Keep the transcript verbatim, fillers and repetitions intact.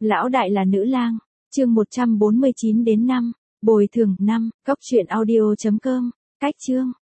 Lão đại là nữ lang, chương một trăm bốn mươi chín đến năm, bồi thường năm, cốc truyện audio chấm com, cách chương.